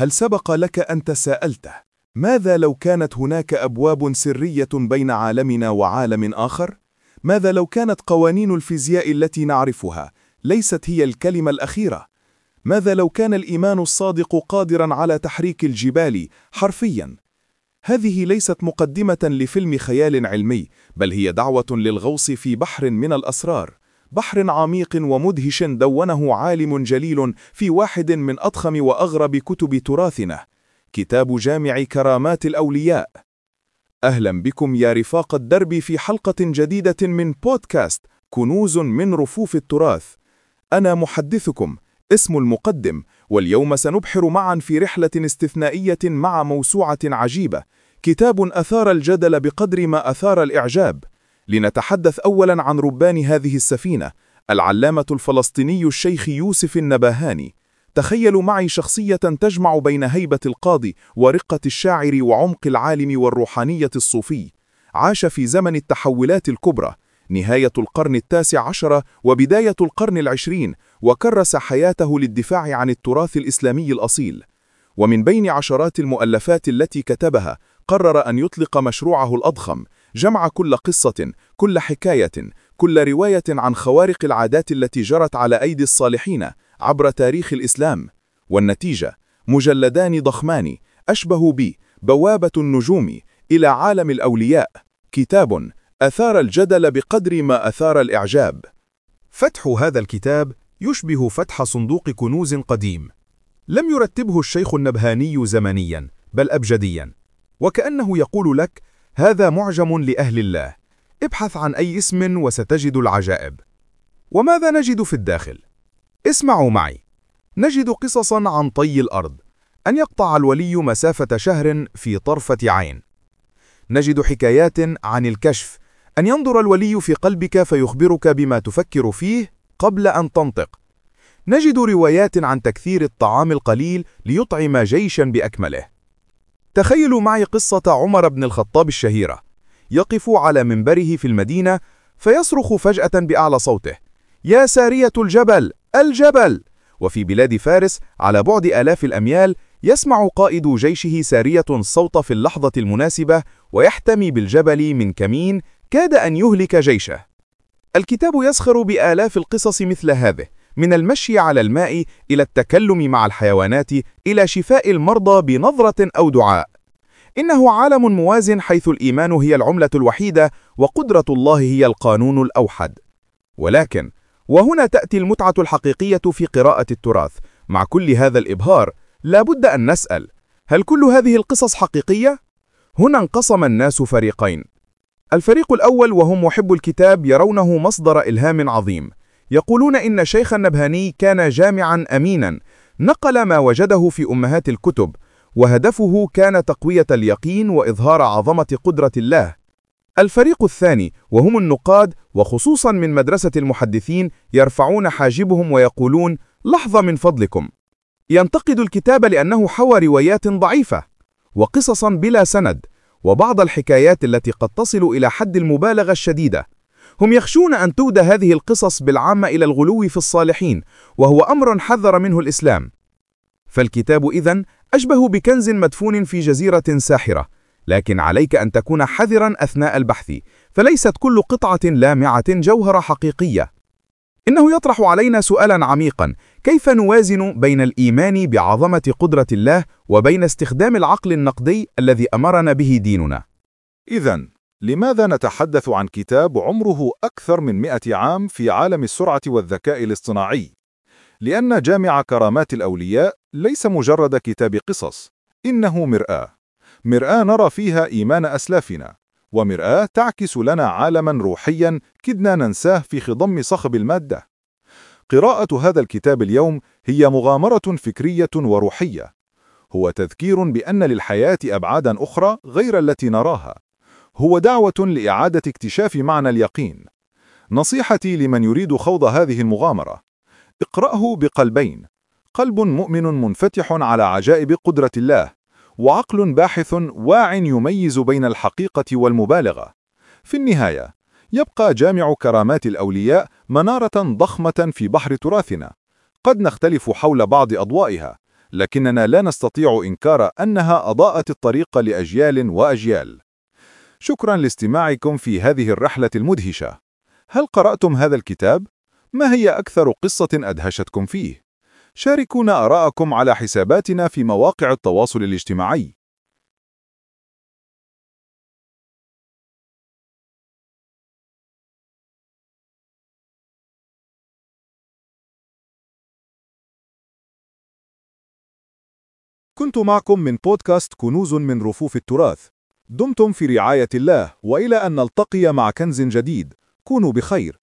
هل سبق لك أن تساءلته ماذا لو كانت هناك أبواب سرية بين عالمنا وعالم آخر؟ ماذا لو كانت قوانين الفيزياء التي نعرفها ليست هي الكلمة الأخيرة؟ ماذا لو كان الإيمان الصادق قادراً على تحريك الجبال حرفياً؟ هذه ليست مقدمة لفيلم خيال علمي، بل هي دعوة للغوص في بحر من الأسرار، بحر عميق ومدهش دونه عالم جليل في واحد من أضخم وأغرب كتب تراثنا، كتاب جامع كرامات الأولياء. أهلا بكم يا رفاق الدرب في حلقة جديدة من بودكاست كنوز من رفوف التراث. أنا محدثكم اسم المقدم، واليوم سنبحر معا في رحلة استثنائية مع موسوعة عجيبة، كتاب أثار الجدل بقدر ما أثار الإعجاب. لنتحدث أولا عن ربان هذه السفينة، العلامة الفلسطيني الشيخ يوسف النبهاني. تخيلوا معي شخصية تجمع بين هيبة القاضي ورقة الشاعر وعمق العالم والروحانية الصوفي. عاش في زمن التحولات الكبرى، نهاية القرن ال19 وبداية القرن ال20، وكرس حياته للدفاع عن التراث الإسلامي الأصيل. ومن بين عشرات المؤلفات التي كتبها، قرر أن يطلق مشروعه الأضخم، جمع كل قصة، كل حكاية، كل رواية عن خوارق العادات التي جرت على أيدي الصالحين عبر تاريخ الإسلام. والنتيجة مجلدان ضخمان أشبه بوابة النجوم إلى عالم الأولياء، كتاب أثار الجدل بقدر ما أثار الإعجاب. فتح هذا الكتاب يشبه فتح صندوق كنوز قديم، لم يرتبه الشيخ النبهاني زمنيا بل أبجديا، وكأنه يقول لك: هذا معجم لأهل الله، ابحث عن أي اسم وستجد العجائب. وماذا نجد في الداخل؟ اسمعوا معي. نجد قصصا عن طي الأرض، أن يقطع الولي مسافة شهر في طرفة عين. نجد حكايات عن الكشف، أن ينظر الولي في قلبك فيخبرك بما تفكر فيه قبل أن تنطق. نجد روايات عن تكثير الطعام القليل ليطعم جيشا بأكمله. تخيلوا معي قصة عمر بن الخطاب الشهيرة، يقف على منبره في المدينة فيصرخ فجأة بأعلى صوته: يا سارية الجبل الجبل! وفي بلاد فارس على بعد آلاف الأميال يسمع قائد جيشه سارية الصوت في اللحظة المناسبة ويحتمي بالجبل من كمين كاد أن يهلك جيشه. الكتاب يسخر بآلاف القصص مثل هذه، من المشي على الماء إلى التكلم مع الحيوانات إلى شفاء المرضى بنظرة أو دعاء. إنه عالم موازن حيث الإيمان هي العملة الوحيدة وقدرة الله هي القانون الأوحد. ولكن وهنا تأتي المتعة الحقيقية في قراءة التراث. مع كل هذا الإبهار لابد أن نسأل: هل كل هذه القصص حقيقية؟ هنا انقسم الناس فريقين. الفريق الأول وهم محب الكتاب يرونه مصدر إلهام عظيم، يقولون إن شيخ النبهاني كان جامعا أمينا، نقل ما وجده في أمهات الكتب، وهدفه كان تقوية اليقين وإظهار عظمة قدرة الله. الفريق الثاني وهم النقاد، وخصوصا من مدرسة المحدثين، يرفعون حاجبهم ويقولون: لحظة من فضلكم، ينتقد الكتاب لأنه حوى روايات ضعيفة وقصصا بلا سند، وبعض الحكايات التي قد تصل إلى حد المبالغة الشديدة. هم يخشون أن تودى هذه القصص بالعامة إلى الغلو في الصالحين، وهو أمر حذر منه الإسلام. فالكتاب إذن أشبه بكنز مدفون في جزيرة ساحرة، لكن عليك أن تكون حذرا أثناء البحث، فليست كل قطعة لامعة جوهرة حقيقية. إنه يطرح علينا سؤالا عميقا: كيف نوازن بين الإيمان بعظمة قدرة الله وبين استخدام العقل النقدي الذي أمرنا به ديننا؟ إذن لماذا نتحدث عن كتاب عمره أكثر من 100 عام في عالم السرعة والذكاء الاصطناعي؟ لأن جامع كرامات الأولياء ليس مجرد كتاب قصص، إنه مرآة نرى فيها إيمان أسلافنا، ومرآة تعكس لنا عالما روحيا كدنا ننساه في خضم صخب المادة. قراءة هذا الكتاب اليوم هي مغامرة فكرية وروحية، هو تذكير بأن للحياة أبعادا أخرى غير التي نراها، هو دعوة لإعادة اكتشاف معنى اليقين. نصيحتي لمن يريد خوض هذه المغامرة: اقرأه بقلبين، قلب مؤمن منفتح على عجائب قدرة الله، وعقل باحث واع يميز بين الحقيقة والمبالغة. في النهاية يبقى جامع كرامات الأولياء منارة ضخمة في بحر تراثنا، قد نختلف حول بعض أضوائها، لكننا لا نستطيع إنكار أنها أضاءت الطريق لأجيال وأجيال. شكرا لاستماعكم في هذه الرحلة المدهشة. هل قرأتم هذا الكتاب؟ ما هي أكثر قصة أدهشتكم فيه؟ شاركونا آراءكم على حساباتنا في مواقع التواصل الاجتماعي. كنت معكم من بودكاست كنوز من رفوف التراث. دمتم في رعاية الله، وإلى أن نلتقي مع كنز جديد. كونوا بخير.